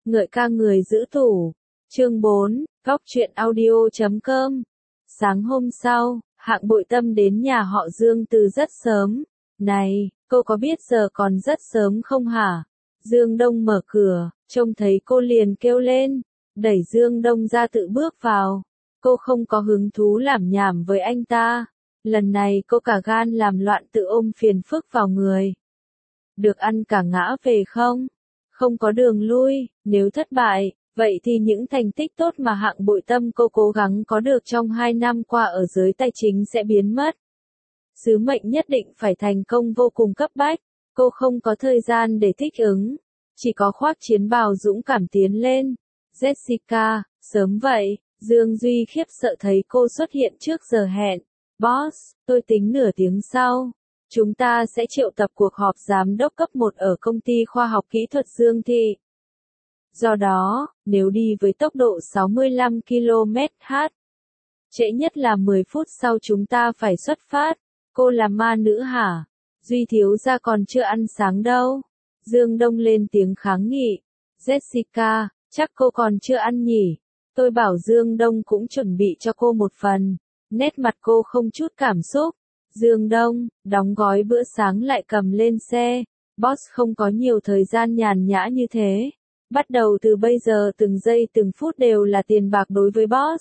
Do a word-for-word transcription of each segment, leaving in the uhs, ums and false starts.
Ngợi ca người giữ tủ. Chương bốn, góc truyện audio chấm com. Sáng hôm sau, Hạng Bội Tâm đến nhà họ Dương từ rất sớm. Này, cô có biết giờ còn rất sớm không hả? Dương Đông mở cửa, trông thấy cô liền kêu lên, đẩy Dương Đông ra tự bước vào. Cô không có hứng thú làm nhảm với anh ta. Lần này cô cả gan làm loạn tự ôm phiền phức vào người. Được ăn cả ngã về không? Không có đường lui, nếu thất bại, vậy thì những thành tích tốt mà Hạng Bội Tâm cô cố gắng có được trong hai năm qua ở giới tài chính sẽ biến mất. Sứ mệnh nhất định phải thành công vô cùng cấp bách, cô không có thời gian để thích ứng, chỉ có khoác chiến bào dũng cảm tiến lên. Jessica, sớm vậy, Dương Duy khiếp sợ thấy cô xuất hiện trước giờ hẹn. Boss, tôi tính nửa tiếng sau. Chúng ta sẽ triệu tập cuộc họp giám đốc cấp một ở công ty khoa học kỹ thuật Dương Thị. Do đó, nếu đi với tốc độ sáu mươi lăm ki lô mét trên giờ, trễ nhất là mười phút sau chúng ta phải xuất phát. Cô là ma nữ hả? Duy thiếu gia còn chưa ăn sáng đâu. Dương Đông lên tiếng kháng nghị. Jessica, chắc cô còn chưa ăn nhỉ? Tôi bảo Dương Đông cũng chuẩn bị cho cô một phần. Nét mặt cô không chút cảm xúc. Dương Đông, đóng gói bữa sáng lại cầm lên xe. Boss không có nhiều thời gian nhàn nhã như thế. Bắt đầu từ bây giờ từng giây từng phút đều là tiền bạc đối với boss.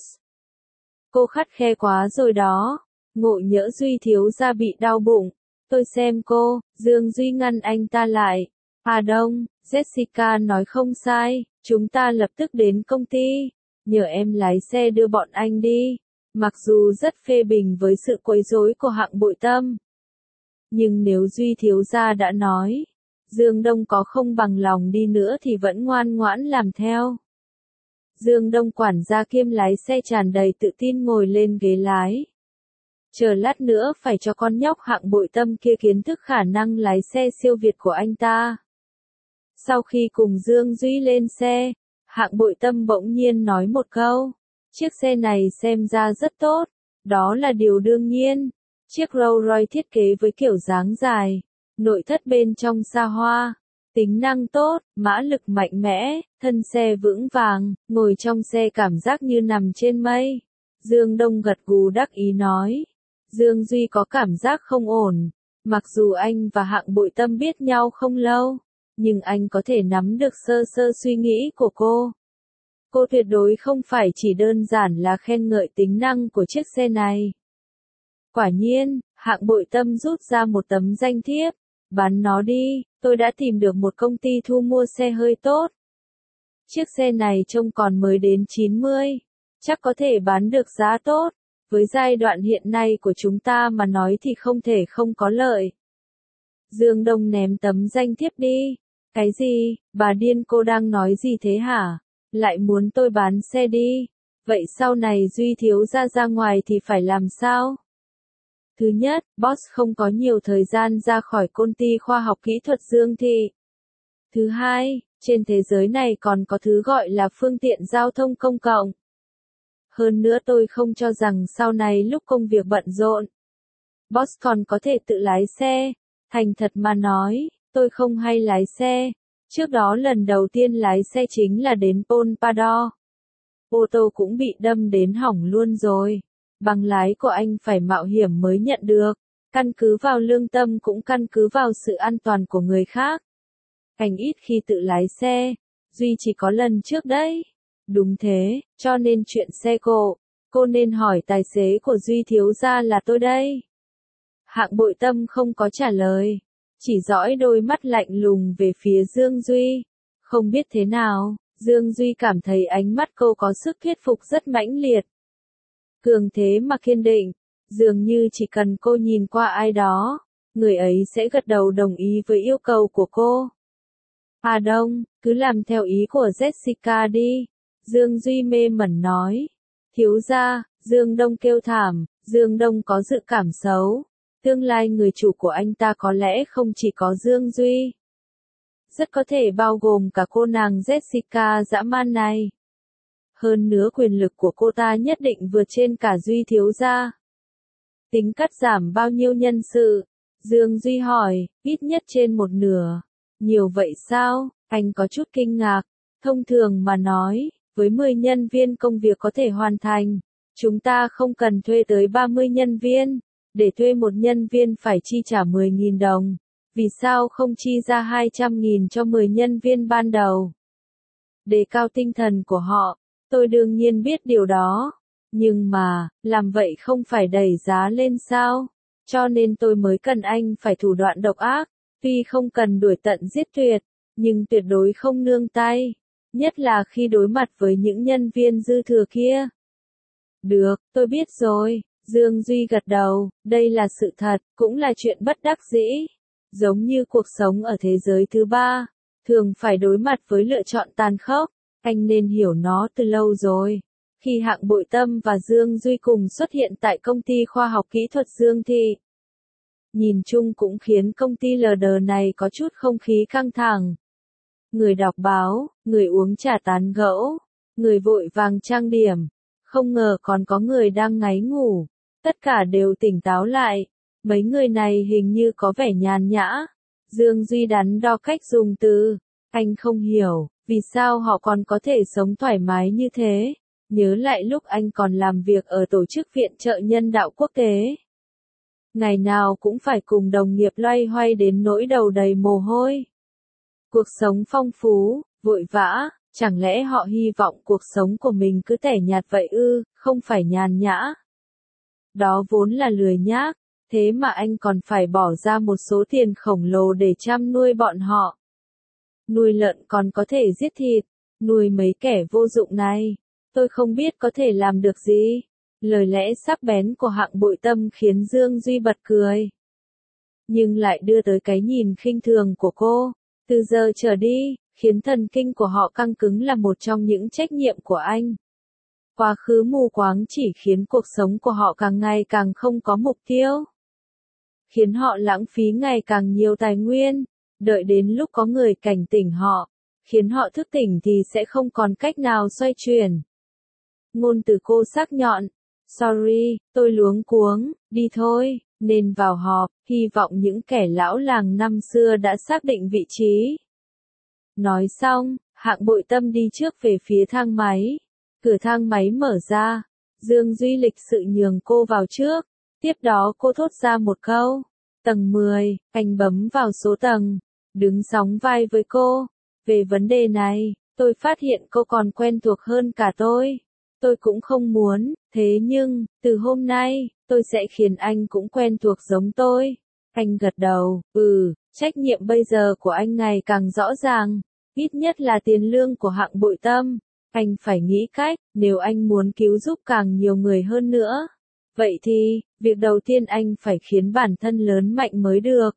Cô khắt khe quá rồi đó. Ngộ nhỡ Duy thiếu gia bị đau bụng. Tôi xem cô. Dương Duy ngăn anh ta lại. À đông, Jessica nói không sai. Chúng ta lập tức đến công ty. Nhờ em lái xe đưa bọn anh đi. Mặc dù rất phê bình với sự quấy rối của Hạng Bội Tâm. Nhưng nếu Duy thiếu gia đã nói, Dương Đông có không bằng lòng đi nữa thì vẫn ngoan ngoãn làm theo. Dương Đông quản gia kiêm lái xe tràn đầy tự tin ngồi lên ghế lái. Chờ lát nữa phải cho con nhóc Hạng Bội Tâm kia kiến thức khả năng lái xe siêu việt của anh ta. Sau khi cùng Dương Duy lên xe, Hạng Bội Tâm bỗng nhiên nói một câu. Chiếc xe này xem ra rất tốt, đó là điều đương nhiên. Chiếc Rolls Royce thiết kế với kiểu dáng dài, nội thất bên trong xa hoa, tính năng tốt, mã lực mạnh mẽ, thân xe vững vàng, ngồi trong xe cảm giác như nằm trên mây. Dương Đông gật gù đắc ý nói. Dương Duy có cảm giác không ổn, mặc dù anh và Hạng Bội Tâm biết nhau không lâu, nhưng anh có thể nắm được sơ sơ suy nghĩ của cô. Cô tuyệt đối không phải chỉ đơn giản là khen ngợi tính năng của chiếc xe này. Quả nhiên, Hạng Bội Tâm rút ra một tấm danh thiếp. Bán nó đi, tôi đã tìm được một công ty thu mua xe hơi tốt. Chiếc xe này trông còn mới đến chín mươi. Chắc có thể bán được giá tốt. Với giai đoạn hiện nay của chúng ta mà nói thì không thể không có lợi. Dương Đông ném tấm danh thiếp đi. Cái gì, bà điên cô đang nói gì thế hả? Lại muốn tôi bán xe đi. Vậy sau này Duy thiếu gia ra ngoài thì phải làm sao? Thứ nhất, boss không có nhiều thời gian ra khỏi công ty khoa học kỹ thuật Dương Thị. Thứ hai, trên thế giới này còn có thứ gọi là phương tiện giao thông công cộng. Hơn nữa tôi không cho rằng sau này lúc công việc bận rộn, boss còn có thể tự lái xe. Thành thật mà nói, tôi không hay lái xe. Trước đó lần đầu tiên lái xe chính là đến Pompadour. Ô tô cũng bị đâm đến hỏng luôn rồi. Bằng lái của anh phải mạo hiểm mới nhận được. Căn cứ vào lương tâm cũng căn cứ vào sự an toàn của người khác. Anh ít khi tự lái xe. Duy chỉ có lần trước đấy. Đúng thế, cho nên chuyện xe cộ, cô nên hỏi tài xế của Duy thiếu gia là tôi đây. Hạng Bội Tâm không có trả lời. Chỉ dõi đôi mắt lạnh lùng về phía Dương Duy. Không biết thế nào, Dương Duy cảm thấy ánh mắt cô có sức thuyết phục rất mãnh liệt. Cường thế mà kiên định, dường như chỉ cần cô nhìn qua ai đó, người ấy sẽ gật đầu đồng ý với yêu cầu của cô. À đông, cứ làm theo ý của Jessica đi. Dương Duy mê mẩn nói. Thiếu gia, Dương Đông kêu thảm, Dương Đông có dự cảm xấu. Tương lai người chủ của anh ta có lẽ không chỉ có Dương Duy. Rất có thể bao gồm cả cô nàng Jessica dã man này. Hơn nữa quyền lực của cô ta nhất định vượt trên cả Duy thiếu gia. Tính cắt giảm bao nhiêu nhân sự? Dương Duy hỏi, ít nhất trên một nửa. Nhiều vậy sao? Anh có chút kinh ngạc. Thông thường mà nói, với mười nhân viên công việc có thể hoàn thành, chúng ta không cần thuê tới ba mươi nhân viên. Để thuê một nhân viên phải chi trả mười nghìn đồng. Vì sao không chi ra hai trăm nghìn cho mười nhân viên ban đầu? Đề cao tinh thần của họ, tôi đương nhiên biết điều đó. Nhưng mà, làm vậy không phải đẩy giá lên sao? Cho nên tôi mới cần anh phải thủ đoạn độc ác. Tuy không cần đuổi tận giết tuyệt, nhưng tuyệt đối không nương tay. Nhất là khi đối mặt với những nhân viên dư thừa kia. Được, tôi biết rồi. Dương Duy gật đầu, đây là sự thật, cũng là chuyện bất đắc dĩ. Giống như cuộc sống ở thế giới thứ ba, thường phải đối mặt với lựa chọn tàn khốc, anh nên hiểu nó từ lâu rồi. Khi Hạng Bội Tâm và Dương Duy cùng xuất hiện tại công ty khoa học kỹ thuật Dương Thị, nhìn chung cũng khiến công ty lờ đờ này có chút không khí căng thẳng. Người đọc báo, người uống trà tán gẫu, người vội vàng trang điểm, không ngờ còn có người đang ngáy ngủ. Tất cả đều tỉnh táo lại, mấy người này hình như có vẻ nhàn nhã. Dương Duy đắn đo cách dùng từ, anh không hiểu, vì sao họ còn có thể sống thoải mái như thế. Nhớ lại lúc anh còn làm việc ở tổ chức viện trợ nhân đạo quốc tế. Ngày nào cũng phải cùng đồng nghiệp loay hoay đến nỗi đầu đầy mồ hôi. Cuộc sống phong phú, vội vã, chẳng lẽ họ hy vọng cuộc sống của mình cứ tẻ nhạt vậy ư, không phải nhàn nhã. Đó vốn là lười nhác, thế mà anh còn phải bỏ ra một số tiền khổng lồ để chăm nuôi bọn họ. Nuôi lợn còn có thể giết thịt, nuôi mấy kẻ vô dụng này, tôi không biết có thể làm được gì. Lời lẽ sắc bén của Hạng Bội Tâm khiến Dương Duy bật cười. Nhưng lại đưa tới cái nhìn khinh thường của cô. Từ giờ trở đi, khiến thần kinh của họ căng cứng là một trong những trách nhiệm của anh. Quá khứ mù quáng chỉ khiến cuộc sống của họ càng ngày càng không có mục tiêu. Khiến họ lãng phí ngày càng nhiều tài nguyên, đợi đến lúc có người cảnh tỉnh họ, khiến họ thức tỉnh thì sẽ không còn cách nào xoay chuyển. Ngôn từ cô sắc nhọn, sorry, tôi luống cuống, đi thôi, nên vào họp, hy vọng những kẻ lão làng năm xưa đã xác định vị trí. Nói xong, Hạng Bội Tâm đi trước về phía thang máy. Cửa thang máy mở ra, Dương Duy lịch sự nhường cô vào trước, tiếp đó cô thốt ra một câu, tầng mười, anh bấm vào số tầng, đứng sóng vai với cô. Về vấn đề này, tôi phát hiện cô còn quen thuộc hơn cả tôi. Tôi cũng không muốn, thế nhưng, từ hôm nay, tôi sẽ khiến anh cũng quen thuộc giống tôi. Anh gật đầu, ừ, trách nhiệm bây giờ của anh ngày càng rõ ràng, ít nhất là tiền lương của Hạng Bội Tâm. Anh phải nghĩ cách, nếu anh muốn cứu giúp càng nhiều người hơn nữa. Vậy thì, việc đầu tiên anh phải khiến bản thân lớn mạnh mới được.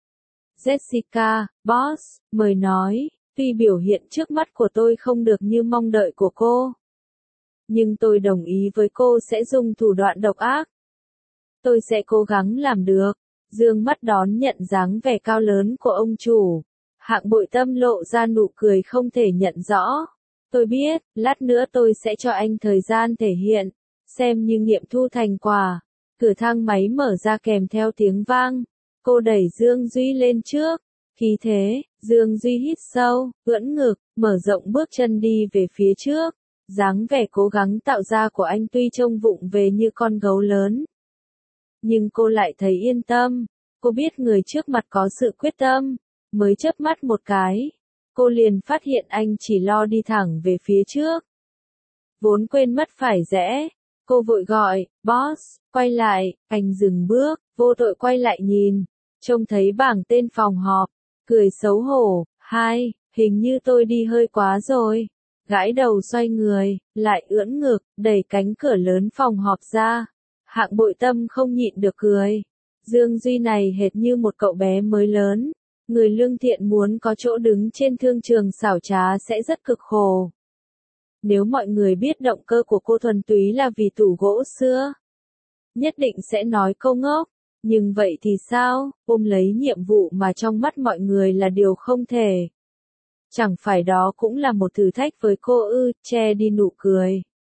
Jessica, boss, mời nói, tuy biểu hiện trước mắt của tôi không được như mong đợi của cô. Nhưng tôi đồng ý với cô sẽ dùng thủ đoạn độc ác. Tôi sẽ cố gắng làm được. Dương mắt đón nhận dáng vẻ cao lớn của ông chủ. Hạng Bội Tâm lộ ra nụ cười không thể nhận rõ. Tôi biết, lát nữa tôi sẽ cho anh thời gian thể hiện, xem như nghiệm thu thành quả. Cửa thang máy mở ra kèm theo tiếng vang. Cô đẩy Dương Duy lên trước. Khi thế, Dương Duy hít sâu, ưỡn ngực, mở rộng bước chân đi về phía trước. Dáng vẻ cố gắng tạo ra của anh tuy trông vụng về như con gấu lớn. Nhưng cô lại thấy yên tâm. Cô biết người trước mặt có sự quyết tâm. Mới chớp mắt một cái, cô liền phát hiện anh chỉ lo đi thẳng về phía trước. Vốn quên mất phải rẽ, cô vội gọi, boss, quay lại. Anh dừng bước, vô tội quay lại nhìn, trông thấy bảng tên phòng họp, cười xấu hổ, hai, hình như tôi đi hơi quá rồi. Gãi đầu xoay người, lại ưỡn ngực, đẩy cánh cửa lớn phòng họp ra. Hạng Bội Tâm không nhịn được cười. Dương Duy này hệt như một cậu bé mới lớn. Người lương thiện muốn có chỗ đứng trên thương trường xảo trá sẽ rất cực khổ. Nếu mọi người biết động cơ của cô thuần túy là vì tủ gỗ xưa, nhất định sẽ nói câu ngốc. Nhưng vậy thì sao, ôm lấy nhiệm vụ mà trong mắt mọi người là điều không thể. Chẳng phải đó cũng là một thử thách với cô ư, che đi nụ cười.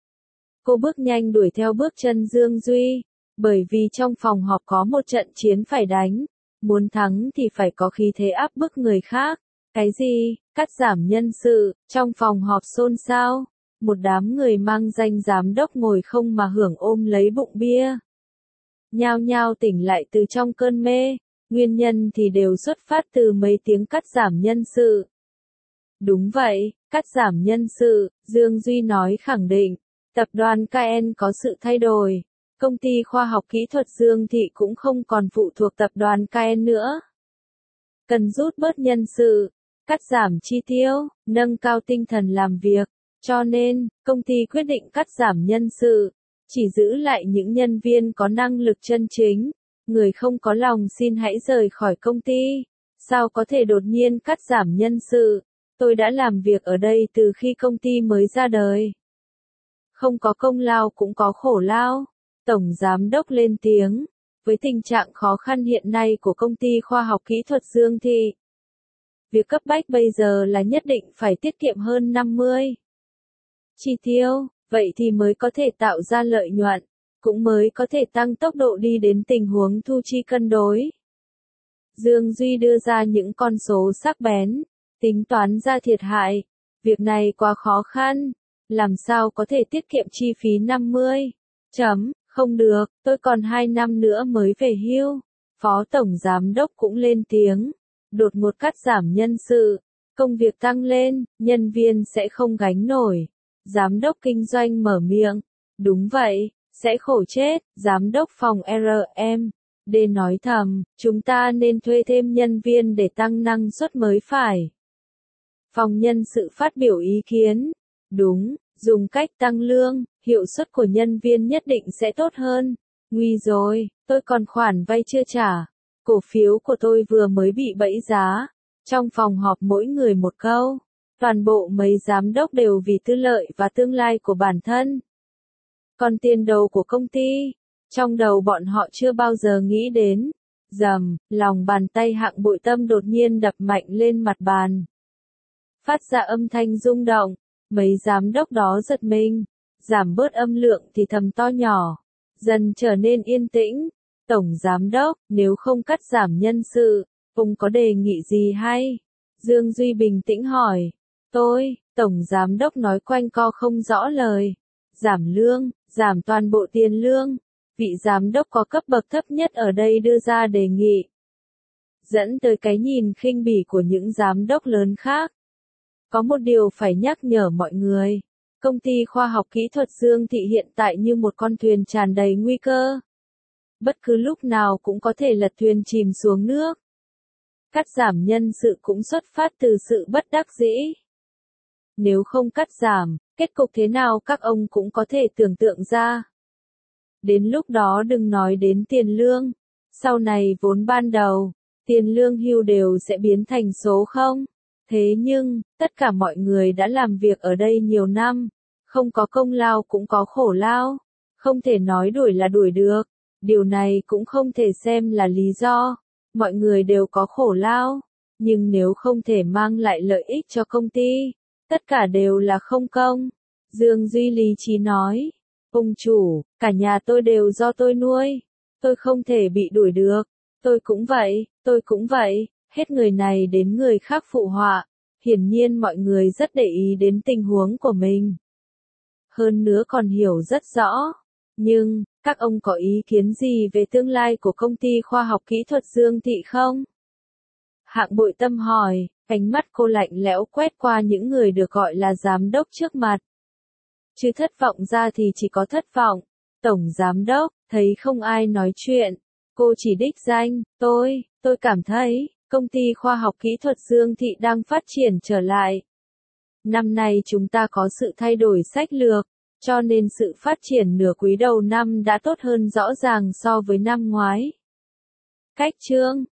Cô bước nhanh đuổi theo bước chân Dương Duy, bởi vì trong phòng họp có một trận chiến phải đánh. Muốn thắng thì phải có khí thế áp bức người khác. Cái gì? Cắt giảm nhân sự? Trong phòng họp xôn xao, một đám người mang danh giám đốc ngồi không mà hưởng ôm lấy bụng bia. Nhao nhao tỉnh lại từ trong cơn mê, nguyên nhân thì đều xuất phát từ mấy tiếng cắt giảm nhân sự. Đúng vậy, cắt giảm nhân sự, Dương Duy nói khẳng định, tập đoàn ca en có sự thay đổi, công ty khoa học kỹ thuật Dương Thị cũng không còn phụ thuộc tập đoàn ca en nữa. Cần rút bớt nhân sự, cắt giảm chi tiêu, nâng cao tinh thần làm việc, cho nên, công ty quyết định cắt giảm nhân sự, chỉ giữ lại những nhân viên có năng lực chân chính, người không có lòng xin hãy rời khỏi công ty. Sao có thể đột nhiên cắt giảm nhân sự? Tôi đã làm việc ở đây từ khi công ty mới ra đời. Không có công lao cũng có khổ lao. Tổng Giám đốc lên tiếng, với tình trạng khó khăn hiện nay của công ty khoa học kỹ thuật Dương Thị. Việc cấp bách bây giờ là nhất định phải tiết kiệm hơn năm mươi chi tiêu, vậy thì mới có thể tạo ra lợi nhuận, cũng mới có thể tăng tốc độ đi đến tình huống thu chi cân đối. Dương Duy đưa ra những con số sắc bén, tính toán ra thiệt hại, việc này quá khó khăn, làm sao có thể tiết kiệm chi phí năm mươi. Chấm, không được, tôi còn hai năm nữa mới về hưu. Phó Tổng Giám đốc cũng lên tiếng, đột ngột cắt giảm nhân sự, công việc tăng lên, nhân viên sẽ không gánh nổi. Giám đốc kinh doanh mở miệng, đúng vậy, sẽ khổ chết. Giám đốc phòng rờ em đê nói thầm, chúng ta nên thuê thêm nhân viên để tăng năng suất mới phải. Phòng nhân sự phát biểu ý kiến, đúng, dùng cách tăng lương, hiệu suất của nhân viên nhất định sẽ tốt hơn. Nguy rồi, tôi còn khoản vay chưa trả, cổ phiếu của tôi vừa mới bị bẫy giá. Trong phòng họp mỗi người một câu, toàn bộ mấy giám đốc đều vì tư lợi và tương lai của bản thân. Còn tiền đầu của công ty, trong đầu bọn họ chưa bao giờ nghĩ đến. Rầm, lòng bàn tay Hạng Bội Tâm đột nhiên đập mạnh lên mặt bàn, phát ra âm thanh rung động. Mấy giám đốc đó giật mình, giảm bớt âm lượng thì thầm to nhỏ, dần trở nên yên tĩnh. Tổng Giám đốc, nếu không cắt giảm nhân sự, ông có đề nghị gì hay? Dương Duy bình tĩnh hỏi. Tôi, Tổng Giám đốc nói quanh co không rõ lời. Giảm lương, giảm toàn bộ tiền lương. Vị giám đốc có cấp bậc thấp nhất ở đây đưa ra đề nghị, dẫn tới cái nhìn khinh bỉ của những giám đốc lớn khác. Có một điều phải nhắc nhở mọi người, công ty khoa học kỹ thuật Dương Thị hiện tại như một con thuyền tràn đầy nguy cơ. Bất cứ lúc nào cũng có thể lật thuyền chìm xuống nước. Cắt giảm nhân sự cũng xuất phát từ sự bất đắc dĩ. Nếu không cắt giảm, kết cục thế nào các ông cũng có thể tưởng tượng ra. Đến lúc đó đừng nói đến tiền lương, sau này vốn ban đầu, tiền lương hưu đều sẽ biến thành số không. Thế nhưng, tất cả mọi người đã làm việc ở đây nhiều năm, không có công lao cũng có khổ lao, không thể nói đuổi là đuổi được, điều này cũng không thể xem là lý do, mọi người đều có khổ lao, nhưng nếu không thể mang lại lợi ích cho công ty, tất cả đều là không công. Dương Duy lý trí nói, ông chủ, cả nhà tôi đều do tôi nuôi, tôi không thể bị đuổi được, tôi cũng vậy, tôi cũng vậy. Hết người này đến người khác phụ họa, hiển nhiên mọi người rất để ý đến tình huống của mình. Hơn nữa còn hiểu rất rõ. Nhưng, các ông có ý kiến gì về tương lai của công ty khoa học kỹ thuật Dương Thị không? Hạng Bội Tâm hỏi, ánh mắt cô lạnh lẽo quét qua những người được gọi là giám đốc trước mặt. Chứ thất vọng ra thì chỉ có thất vọng. Tổng Giám đốc, thấy không ai nói chuyện. Cô chỉ đích danh, tôi, tôi cảm thấy, công ty khoa học kỹ thuật Dương Thị đang phát triển trở lại. Năm nay chúng ta có sự thay đổi sách lược, cho nên sự phát triển nửa quý đầu năm đã tốt hơn rõ ràng so với năm ngoái. Cách chương